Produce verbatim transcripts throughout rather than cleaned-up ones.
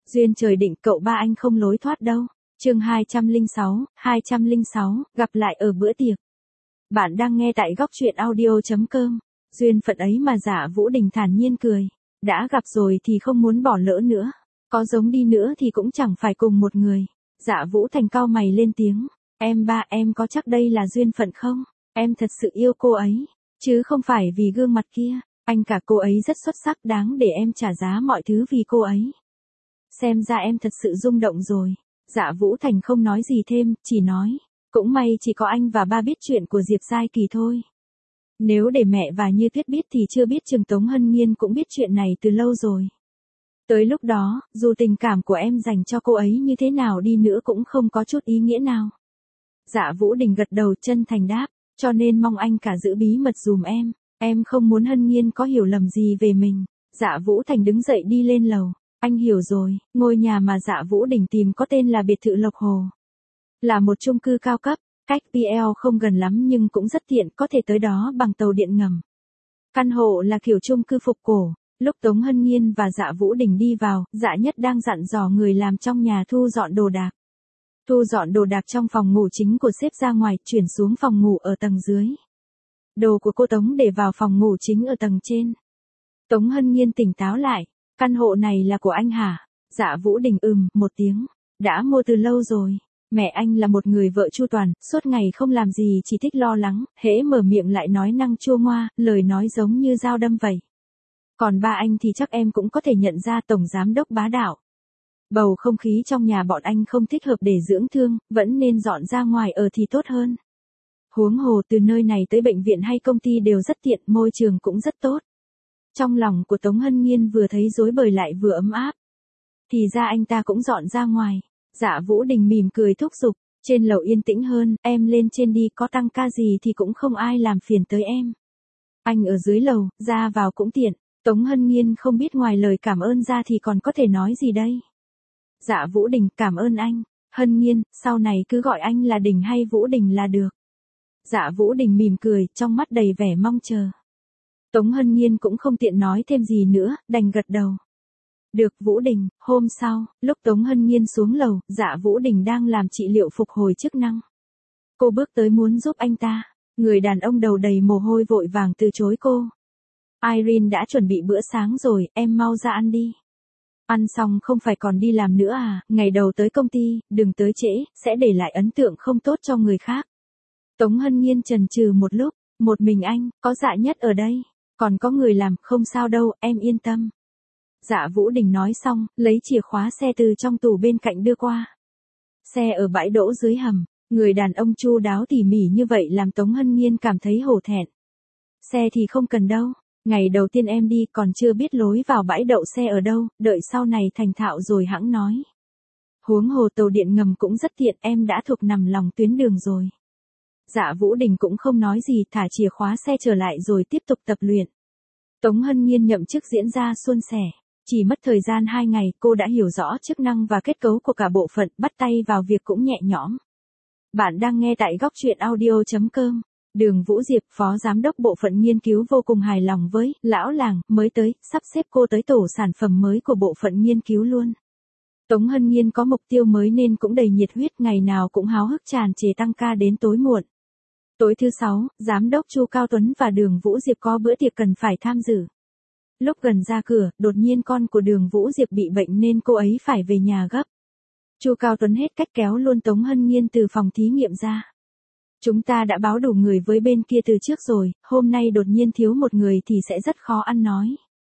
Duyên trời định cậu ba anh không lối thoát đâu. Chương hai trăm lẻ sáu, hai trăm lẻ sáu, gặp lại ở bữa tiệc. Bạn đang nghe tại góc truyện audio chấm com. Duyên phận ấy mà Dạ Vũ Đình thản nhiên cười. Đã gặp rồi thì không muốn bỏ lỡ nữa. Có giống đi nữa thì cũng chẳng phải cùng một người. Dạ Vũ Thành cau mày lên tiếng. Em ba em có chắc đây là duyên phận không? Em thật sự yêu cô ấy. Chứ không phải vì gương mặt kia. Anh cả cô ấy rất xuất sắc, đáng để em trả giá mọi thứ vì cô ấy. Xem ra em thật sự rung động rồi. Dạ Vũ Thành không nói gì thêm, chỉ nói. Cũng may chỉ có anh và ba biết chuyện của Diệp Giai Kỳ thôi. Nếu để mẹ và Như Tuyết biết thì chưa biết chừng Tống Hân Nhiên cũng biết chuyện này từ lâu rồi. Tới lúc đó, dù tình cảm của em dành cho cô ấy như thế nào đi nữa cũng không có chút ý nghĩa nào. Dạ Vũ Đình gật đầu chân thành đáp, cho nên mong anh cả giữ bí mật dùm em. Em không muốn Hân Nhiên có hiểu lầm gì về mình. Dạ Vũ Thành đứng dậy đi lên lầu. Anh hiểu rồi, ngôi nhà mà Dạ Vũ Đình tìm có tên là biệt thự Lộc Hồ. Là một chung cư cao cấp, cách pê lờ không gần lắm nhưng cũng rất tiện, có thể tới đó bằng tàu điện ngầm. Căn hộ là kiểu chung cư phục cổ. Lúc Tống Hân Nhiên và Dạ Vũ Đình đi vào, Dạ Nhất đang dặn dò người làm trong nhà thu dọn đồ đạc. Thu dọn đồ đạc trong phòng ngủ chính của sếp ra ngoài, chuyển xuống phòng ngủ ở tầng dưới. Đồ của cô Tống để vào phòng ngủ chính ở tầng trên. Tống Hân Nhiên tỉnh táo lại. Căn hộ này là của anh hả? Dạ Vũ Đình ừm, một tiếng. Đã mua từ lâu rồi. Mẹ anh là một người vợ chu toàn, suốt ngày không làm gì chỉ thích lo lắng, hễ mở miệng lại nói năng chua ngoa, lời nói giống như dao đâm vậy. Còn ba anh thì chắc em cũng có thể nhận ra, tổng giám đốc bá đạo. Bầu không khí trong nhà bọn anh không thích hợp để dưỡng thương, vẫn nên dọn ra ngoài ở thì tốt hơn. Huống hồ từ nơi này tới bệnh viện hay công ty đều rất tiện, môi trường cũng rất tốt. Trong lòng của Tống Hân Nhiên vừa thấy rối bời lại vừa ấm áp. Thì ra anh ta cũng dọn ra ngoài. Dạ Vũ Đình mỉm cười thúc giục. Trên lầu yên tĩnh hơn, em lên trên đi, có tăng ca gì thì cũng không ai làm phiền tới em. Anh ở dưới lầu, ra vào cũng tiện. Tống Hân Nhiên không biết ngoài lời cảm ơn ra thì còn có thể nói gì đây. Dạ Vũ Đình, cảm ơn anh. Hân Nhiên, sau này cứ gọi anh là Đình hay Vũ Đình là được. Dạ Vũ Đình mỉm cười, trong mắt đầy vẻ mong chờ. Tống Hân Nhiên cũng không tiện nói thêm gì nữa, đành gật đầu. Được Vũ Đình. Hôm sau, lúc Tống Hân Nhiên xuống lầu, Dạ Vũ Đình đang làm trị liệu phục hồi chức năng. Cô bước tới muốn giúp anh ta. Người đàn ông đầu đầy mồ hôi vội vàng từ chối cô. Irene đã chuẩn bị bữa sáng rồi, em mau ra ăn đi. Ăn xong không phải còn đi làm nữa à, ngày đầu tới công ty, đừng tới trễ, sẽ để lại ấn tượng không tốt cho người khác. Tống Hân Nhiên chần chừ một lúc, một mình anh, có Dạ Nhất ở đây. Còn có người làm, không sao đâu, em yên tâm. Dạ Vũ Đình nói xong, lấy chìa khóa xe từ trong tủ bên cạnh đưa qua. Xe ở bãi đỗ dưới hầm, người đàn ông chu đáo tỉ mỉ như vậy làm Tống Hân Nhiên cảm thấy hổ thẹn. Xe thì không cần đâu, ngày đầu tiên em đi còn chưa biết lối vào bãi đậu xe ở đâu, đợi sau này thành thạo rồi hẵng nói. Huống hồ tàu điện ngầm cũng rất tiện, em đã thuộc nằm lòng tuyến đường rồi. Dạ Vũ Đình cũng không nói gì, thả chìa khóa xe trở lại rồi tiếp tục tập luyện. Tống Hân Nhiên nhậm chức diễn ra suôn sẻ. Chỉ mất thời gian hai ngày, cô đã hiểu rõ chức năng và kết cấu của cả bộ phận, bắt tay vào việc cũng nhẹ nhõm. Bạn đang nghe tại góc truyện audio chấm com. Đường Vũ Diệp, phó giám đốc bộ phận nghiên cứu vô cùng hài lòng với lão làng mới tới, sắp xếp cô tới tổ sản phẩm mới của bộ phận nghiên cứu luôn. Tống Hân Nhiên có mục tiêu mới nên cũng đầy nhiệt huyết, ngày nào cũng háo hức tràn trề tăng ca đến tối muộn. Tối thứ sáu, giám đốc Chu Cao Tuấn và Đường Vũ Diệp có bữa tiệc cần phải tham dự. Lúc gần ra cửa, đột nhiên con của Đường Vũ Diệp bị bệnh nên cô ấy phải về nhà gấp. Chu Cao Tuấn hết cách kéo luôn Tống Hân Nhiên từ phòng thí nghiệm ra. Chúng ta đã báo đủ người với bên kia từ trước rồi, hôm nay đột nhiên thiếu một người thì sẽ rất khó ăn nói.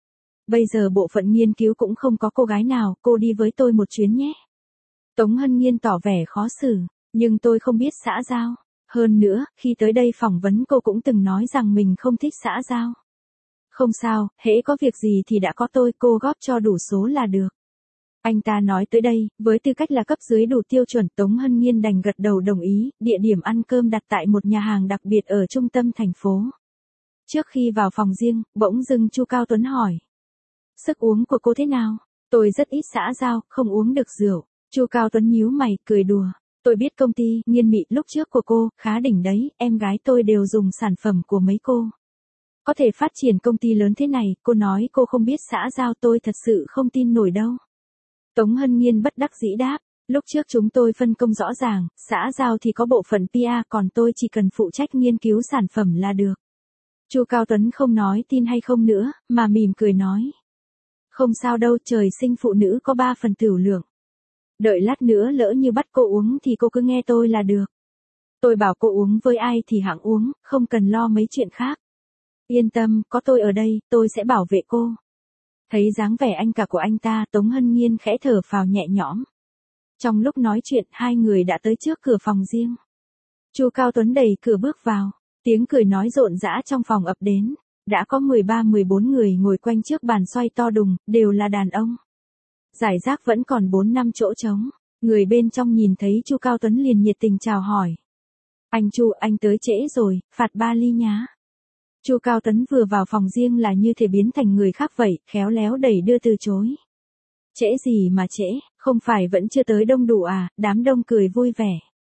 Bây giờ bộ phận nghiên cứu cũng không có cô gái nào, cô đi với tôi một chuyến nhé. Tống Hân Nhiên tỏ vẻ khó xử, nhưng tôi không biết xã giao. Hơn nữa, khi tới đây phỏng vấn cô cũng từng nói rằng mình không thích xã giao. Không sao, hễ có việc gì thì đã có tôi, cô góp cho đủ số là được. Anh ta nói tới đây, với tư cách là cấp dưới đủ tiêu chuẩn, Tống Hân Nhiên đành gật đầu đồng ý, địa điểm ăn cơm đặt tại một nhà hàng đặc biệt ở trung tâm thành phố. Trước khi vào phòng riêng, bỗng dưng Chu Cao Tuấn hỏi. Sức uống của cô thế nào? Tôi rất ít xã giao, không uống được rượu. Chu Cao Tuấn nhíu mày, cười đùa. Tôi biết công ty, Nghiên Mị lúc trước của cô, khá đỉnh đấy, em gái tôi đều dùng sản phẩm của mấy cô. Có thể phát triển công ty lớn thế này, cô nói cô không biết xã giao tôi thật sự không tin nổi đâu. Tống Hân Nhiên bất đắc dĩ đáp, lúc trước chúng tôi phân công rõ ràng, xã giao thì có bộ phận pê e, còn tôi chỉ cần phụ trách nghiên cứu sản phẩm là được. Chu Cao Tuấn không nói tin hay không nữa, mà mỉm cười nói. Không sao đâu, trời sinh phụ nữ có ba phần tửu lượng. Đợi lát nữa lỡ như bắt cô uống thì cô cứ nghe tôi là được. Tôi bảo cô uống với ai thì hẵng uống, không cần lo mấy chuyện khác. Yên tâm, có tôi ở đây, tôi sẽ bảo vệ cô. Thấy dáng vẻ anh cả của anh ta, Tống Hân Nhiên khẽ thở phào nhẹ nhõm. Trong lúc nói chuyện, hai người đã tới trước cửa phòng riêng. Chu Cao Tuấn đẩy cửa bước vào, tiếng cười nói rộn rã trong phòng ập đến. Đã có mười ba mười bốn người ngồi quanh trước bàn xoay to đùng, đều là đàn ông. Giải rác vẫn còn bốn năm chỗ trống. Người bên trong nhìn thấy Chu Cao Tuấn liền nhiệt tình chào hỏi. Anh Chu, anh tới trễ rồi, phạt ba ly nhá. Chu Cao Tuấn vừa vào phòng riêng là như thể biến thành người khác vậy, khéo léo đẩy đưa từ chối. Trễ gì mà trễ, không phải vẫn chưa tới đông đủ à? Đám đông cười vui vẻ.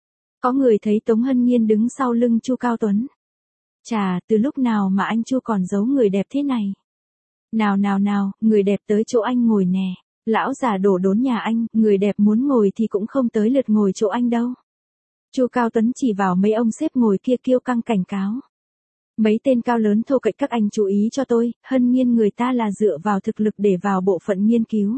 Có người thấy Tống Hân Nhiên đứng sau lưng Chu Cao Tuấn. Chà, từ lúc nào mà anh Chu còn giấu người đẹp thế này? Nào nào nào, người đẹp tới chỗ anh ngồi nè. Lão già đổ đốn nhà anh, người đẹp muốn ngồi thì cũng không tới lượt ngồi chỗ anh đâu. Chu Cao Tuấn chỉ vào mấy ông xếp ngồi kia kiêu căng cảnh cáo. Mấy tên cao lớn thô kệch các anh chú ý cho tôi, Hân Nhiên người ta là dựa vào thực lực để vào bộ phận nghiên cứu.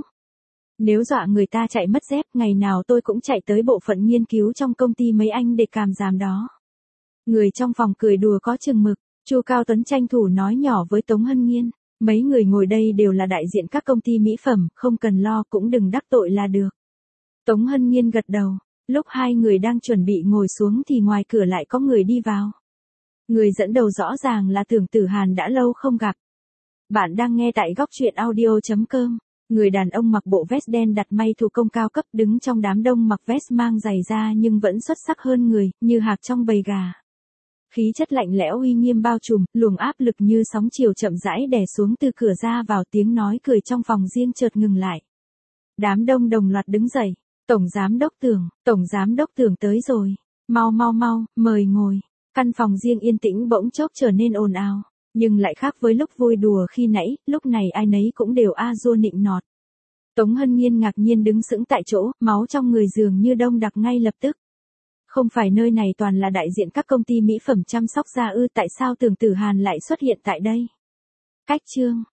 Nếu dọa người ta chạy mất dép, ngày nào tôi cũng chạy tới bộ phận nghiên cứu trong công ty mấy anh để càm giảm đó. Người trong phòng cười đùa có chừng mực, Chu Cao Tuấn tranh thủ nói nhỏ với Tống Hân Nhiên. Mấy người ngồi đây đều là đại diện các công ty mỹ phẩm, không cần lo cũng đừng đắc tội là được. Tống Hân Nhiên gật đầu, lúc hai người đang chuẩn bị ngồi xuống thì ngoài cửa lại có người đi vào. Người dẫn đầu rõ ràng là Tưởng Tử Hàn đã lâu không gặp. Bạn đang nghe tại góc truyện audio chấm com. Người đàn ông mặc bộ vest đen đặt may thủ công cao cấp đứng trong đám đông mặc vest mang giày da nhưng vẫn xuất sắc hơn người, như hạc trong bầy gà. Khí chất lạnh lẽo uy nghiêm bao trùm, luồng áp lực như sóng chiều chậm rãi đè xuống từ cửa ra vào, tiếng nói cười trong phòng riêng chợt ngừng lại. Đám đông đồng loạt đứng dậy. Tổng giám đốc Tưởng, tổng giám đốc Tưởng tới rồi. Mau mau mau, mời ngồi. Căn phòng riêng yên tĩnh bỗng chốc trở nên ồn ào. Nhưng lại khác với lúc vui đùa khi nãy, lúc này ai nấy cũng đều a dua nịnh nọt. Tống Hân Nhiên ngạc nhiên đứng sững tại chỗ, máu trong người dường như đông đặc ngay lập tức. Không phải nơi này toàn là đại diện các công ty mỹ phẩm chăm sóc da ư, tại sao Tưởng Tử Hàn lại xuất hiện tại đây? Cách chương,